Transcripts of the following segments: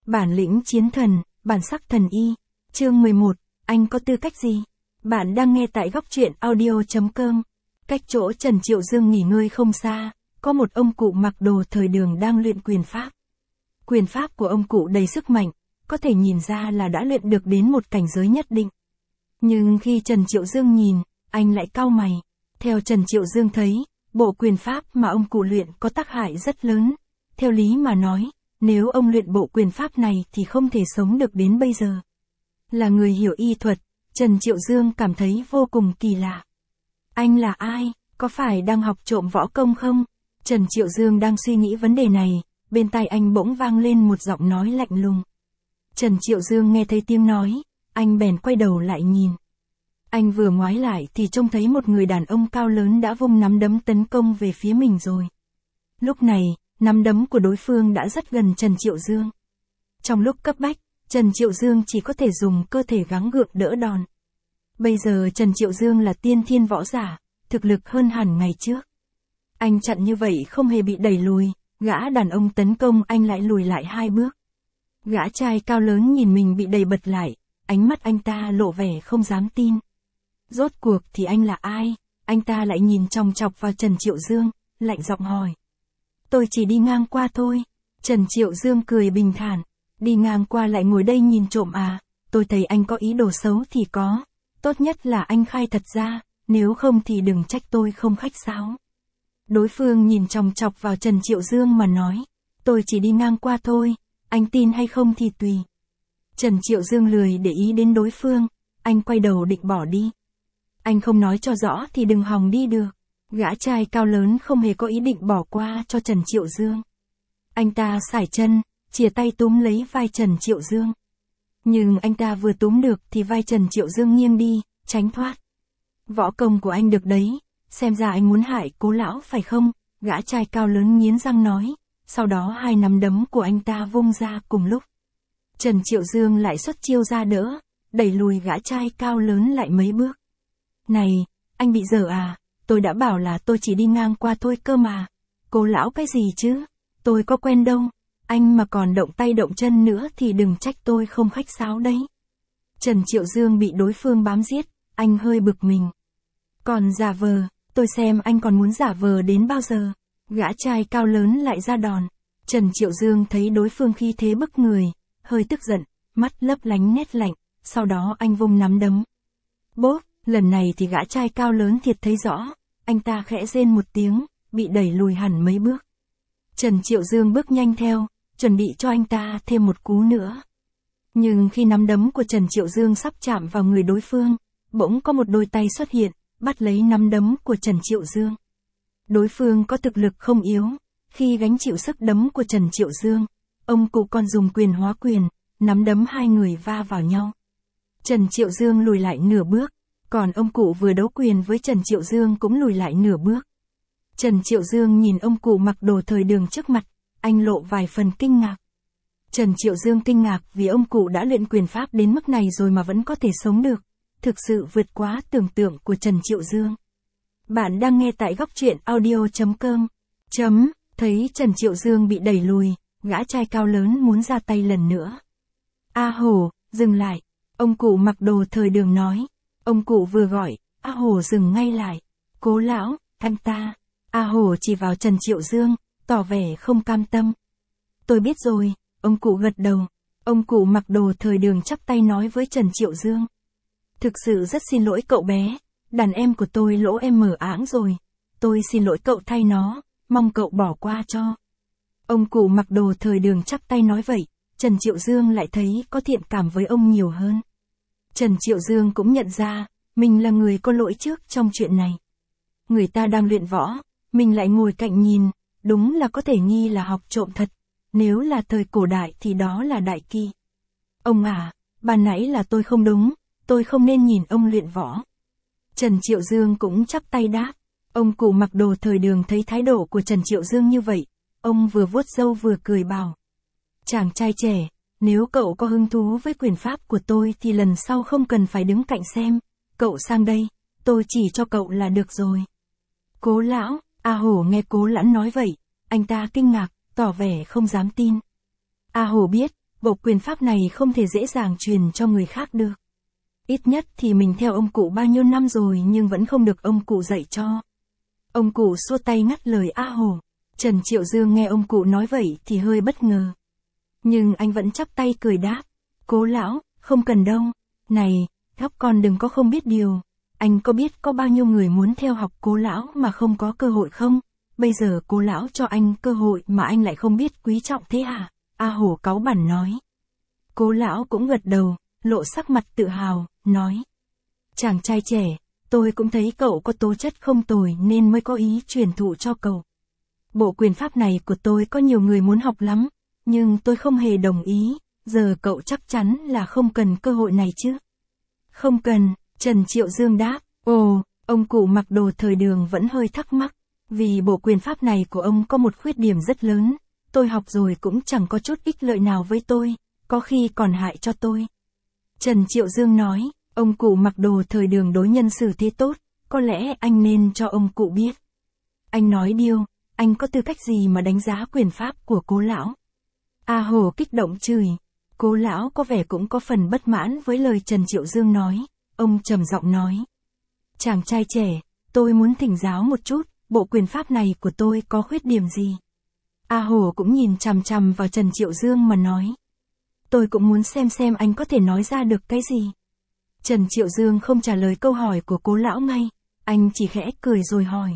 Bản lĩnh chiến thần, bản sắc thần y. Chương 11, anh có tư cách gì? Bạn đang nghe tại góc truyện audio.com. Cách chỗ Trần Triệu Dương nghỉ ngơi không xa, có một ông cụ mặc đồ thời đường đang luyện quyền pháp. Quyền pháp của ông cụ đầy sức mạnh, có thể nhìn ra là đã luyện được đến một cảnh giới nhất định. Nhưng khi Trần Triệu Dương nhìn, anh lại cau mày. Theo Trần Triệu Dương thấy, bộ quyền pháp mà ông cụ luyện có tác hại rất lớn. Theo lý mà nói, nếu ông luyện bộ quyền pháp này thì không thể sống được đến bây giờ. Là người hiểu y thuật, Trần Triệu Dương cảm thấy vô cùng kỳ lạ. Anh là ai? Có phải đang học trộm võ công không? Trần Triệu Dương đang suy nghĩ vấn đề này, bên tai anh bỗng vang lên một giọng nói lạnh lùng. Trần Triệu Dương nghe thấy tiếng nói, anh bèn quay đầu lại nhìn. Anh vừa ngoái lại thì trông thấy một người đàn ông cao lớn đã vung nắm đấm tấn công về phía mình rồi. Lúc này, nắm đấm của đối phương đã rất gần Trần Triệu Dương. Trong lúc cấp bách, Trần Triệu Dương chỉ có thể dùng cơ thể gắng gượng đỡ đòn. Bây giờ Trần Triệu Dương là tiên thiên võ giả, thực lực hơn hẳn ngày trước. Anh chặn như vậy không hề bị đẩy lùi, gã đàn ông tấn công anh lại lùi lại 2 bước. Gã trai cao lớn nhìn mình bị đẩy bật lại, ánh mắt anh ta lộ vẻ không dám tin. Rốt cuộc thì anh là ai? Anh ta lại nhìn chòng chọc vào Trần Triệu Dương, lạnh giọng hỏi. Tôi chỉ đi ngang qua thôi. Trần Triệu Dương cười bình thản. Đi ngang qua lại ngồi đây nhìn trộm à? Tôi thấy anh có ý đồ xấu thì có. Tốt nhất là anh khai thật ra, nếu không thì đừng trách tôi không khách sáo. Đối phương nhìn chòng chọc vào Trần Triệu Dương mà nói. Tôi chỉ đi ngang qua thôi, anh tin hay không thì tùy. Trần Triệu Dương lười để ý đến đối phương, anh quay đầu định bỏ đi. Anh không nói cho rõ thì đừng hòng đi được. Gã trai cao lớn không hề có ý định bỏ qua cho Trần Triệu Dương. Anh ta sải chân, chìa tay túm lấy vai Trần Triệu Dương. Nhưng anh ta vừa túm được thì vai Trần Triệu Dương nghiêng đi, tránh thoát. Võ công của anh được đấy, xem ra anh muốn hại Cố lão phải không? Gã trai cao lớn nghiến răng nói, sau đó 2 nắm đấm của anh ta vung ra cùng lúc. Trần Triệu Dương lại xuất chiêu ra đỡ, đẩy lùi gã trai cao lớn lại mấy bước. Này, anh bị dở à? Tôi đã bảo là tôi chỉ đi ngang qua thôi cơ mà. Cố lão cái gì chứ? Tôi có quen đâu. Anh mà còn động tay động chân nữa thì đừng trách tôi không khách sáo đấy. Trần Triệu Dương bị đối phương bám giết, anh hơi bực mình. Còn giả vờ, tôi xem anh còn muốn giả vờ đến bao giờ. Gã trai cao lớn lại ra đòn. Trần Triệu Dương thấy đối phương khí thế bức người, hơi tức giận, mắt lấp lánh nét lạnh, sau đó anh vung nắm đấm. Bốp, lần này thì gã trai cao lớn thiệt thấy rõ. Anh ta khẽ rên một tiếng, bị đẩy lùi hẳn mấy bước. Trần Triệu Dương bước nhanh theo, chuẩn bị cho anh ta thêm một cú nữa. Nhưng khi nắm đấm của Trần Triệu Dương sắp chạm vào người đối phương, bỗng có một đôi tay xuất hiện, bắt lấy nắm đấm của Trần Triệu Dương. Đối phương có thực lực không yếu, khi gánh chịu sức đấm của Trần Triệu Dương, ông cụ còn dùng quyền hóa quyền, nắm đấm hai người va vào nhau. Trần Triệu Dương lùi lại nửa bước. Còn ông cụ vừa đấu quyền với Trần Triệu Dương cũng lùi lại nửa bước. Trần Triệu Dương nhìn ông cụ mặc đồ thời đường trước mặt, anh lộ vài phần kinh ngạc. Trần Triệu Dương kinh ngạc vì ông cụ đã luyện quyền pháp đến mức này rồi mà vẫn có thể sống được. Thực sự vượt quá tưởng tượng của Trần Triệu Dương. Bạn đang nghe tại góc truyện audio.com. Thấy Trần Triệu Dương bị đẩy lùi, gã trai cao lớn muốn ra tay lần nữa. A Hổ, dừng lại. Ông cụ mặc đồ thời đường nói. Ông cụ vừa gọi, A Hổ dừng ngay lại. Cố lão, anh ta. A Hổ chỉ vào Trần Triệu Dương, tỏ vẻ không cam tâm. Tôi biết rồi, ông cụ gật đầu. Ông cụ mặc đồ thời đường chắp tay nói với Trần Triệu Dương. Thực sự rất xin lỗi cậu bé, đàn em của tôi lỗ em mở áng rồi. Tôi xin lỗi cậu thay nó, mong cậu bỏ qua cho. Ông cụ mặc đồ thời đường chắp tay nói vậy, Trần Triệu Dương lại thấy có thiện cảm với ông nhiều hơn. Trần Triệu Dương cũng nhận ra, mình là người có lỗi trước trong chuyện này. Người ta đang luyện võ, mình lại ngồi cạnh nhìn, đúng là có thể nghi là học trộm thật. Nếu là thời cổ đại thì đó là đại kỳ. Ông à, ban nãy là tôi không đúng, tôi không nên nhìn ông luyện võ. Trần Triệu Dương cũng chắp tay đáp. Ông cụ mặc đồ thời đường thấy thái độ của Trần Triệu Dương như vậy, ông vừa vuốt râu vừa cười bảo. Chàng trai trẻ, nếu cậu có hứng thú với quyền pháp của tôi thì lần sau không cần phải đứng cạnh xem, cậu sang đây, tôi chỉ cho cậu là được rồi. Cố lão, A Hổ nghe Cố Lãn nói vậy, anh ta kinh ngạc, tỏ vẻ không dám tin. A Hổ biết, bộ quyền pháp này không thể dễ dàng truyền cho người khác được. Ít nhất thì mình theo ông cụ bao nhiêu năm rồi nhưng vẫn không được ông cụ dạy cho. Ông cụ xua tay ngắt lời A Hổ. Trần Triệu Dương nghe ông cụ nói vậy thì hơi bất ngờ. Nhưng anh vẫn chắp tay cười đáp. Cố lão, không cần đâu. Này, các con đừng có không biết điều. Anh có biết có bao nhiêu người muốn theo học cố lão mà không có cơ hội không? Bây giờ cố lão cho anh cơ hội mà anh lại không biết quý trọng thế hả? A Hổ cáu bẳn nói. Cố lão cũng gật đầu, lộ sắc mặt tự hào, nói. Chàng trai trẻ, tôi cũng thấy cậu có tố chất không tồi nên mới có ý truyền thụ cho cậu. Bộ quyền pháp này của tôi có nhiều người muốn học lắm, nhưng tôi không hề đồng ý, giờ cậu chắc chắn là không cần cơ hội này chứ? Không cần, Trần Triệu Dương đáp. Ồ, ông cụ mặc đồ thời đường vẫn hơi thắc mắc, vì bộ quyền pháp này của ông có một khuyết điểm rất lớn, tôi học rồi cũng chẳng có chút ích lợi nào với tôi, có khi còn hại cho tôi. Trần Triệu Dương nói, ông cụ mặc đồ thời đường đối nhân xử thế tốt, có lẽ anh nên cho ông cụ biết. Anh nói điêu, anh có tư cách gì mà đánh giá quyền pháp của cố lão? A Hổ kích động chửi. Cố lão có vẻ cũng có phần bất mãn với lời Trần Triệu Dương nói, ông trầm giọng nói. Chàng trai trẻ, tôi muốn thỉnh giáo một chút, bộ quyền pháp này của tôi có khuyết điểm gì? A Hổ cũng nhìn chằm chằm vào Trần Triệu Dương mà nói. Tôi cũng muốn xem anh có thể nói ra được cái gì. Trần Triệu Dương không trả lời câu hỏi của cố lão ngay, anh chỉ khẽ cười rồi hỏi.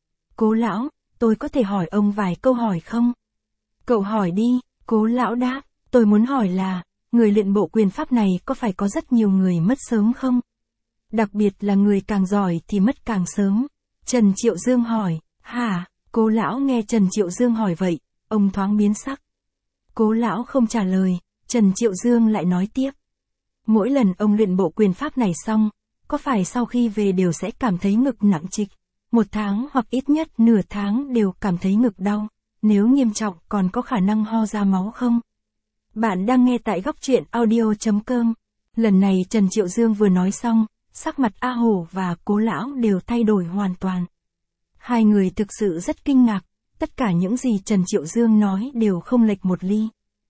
Cố lão, tôi có thể hỏi ông vài câu hỏi không? Cậu hỏi đi, cố lão đáp, tôi muốn hỏi là, người luyện bộ quyền pháp này có phải có rất nhiều người mất sớm không? Đặc biệt là người càng giỏi thì mất càng sớm. Trần Triệu Dương hỏi, hả? Cố lão nghe Trần Triệu Dương hỏi vậy, ông thoáng biến sắc. Cố lão không trả lời, Trần Triệu Dương lại nói tiếp. Mỗi lần ông luyện bộ quyền pháp này xong, có phải sau khi về đều sẽ cảm thấy ngực nặng trịch, 1 tháng hoặc ít nhất nửa tháng đều cảm thấy ngực đau, nếu nghiêm trọng còn có khả năng ho ra máu không? Bạn đang nghe tại góc truyện audio.com. Lần này Trần Triệu Dương vừa nói xong, sắc mặt A Hổ và cố lão đều thay đổi hoàn toàn. Hai người thực sự rất kinh ngạc, tất cả những gì Trần Triệu Dương nói đều không lệch một ly.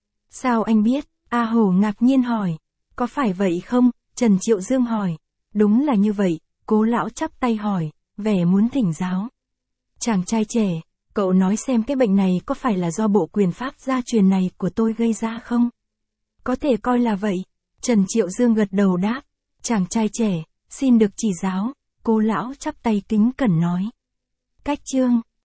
Sao anh biết? A Hổ ngạc nhiên hỏi. Có phải vậy không? Trần Triệu Dương hỏi. Đúng là như vậy, cố lão chắp tay hỏi, vẻ muốn thỉnh giáo. Chàng trai trẻ, cậu nói xem cái bệnh này có phải là do bộ quyền pháp gia truyền này của tôi gây ra không? Có thể coi là vậy. Trần Triệu Dương gật đầu đáp. Chàng trai trẻ, xin được chỉ giáo, cố lão chắp tay kính cẩn nói. Cách chương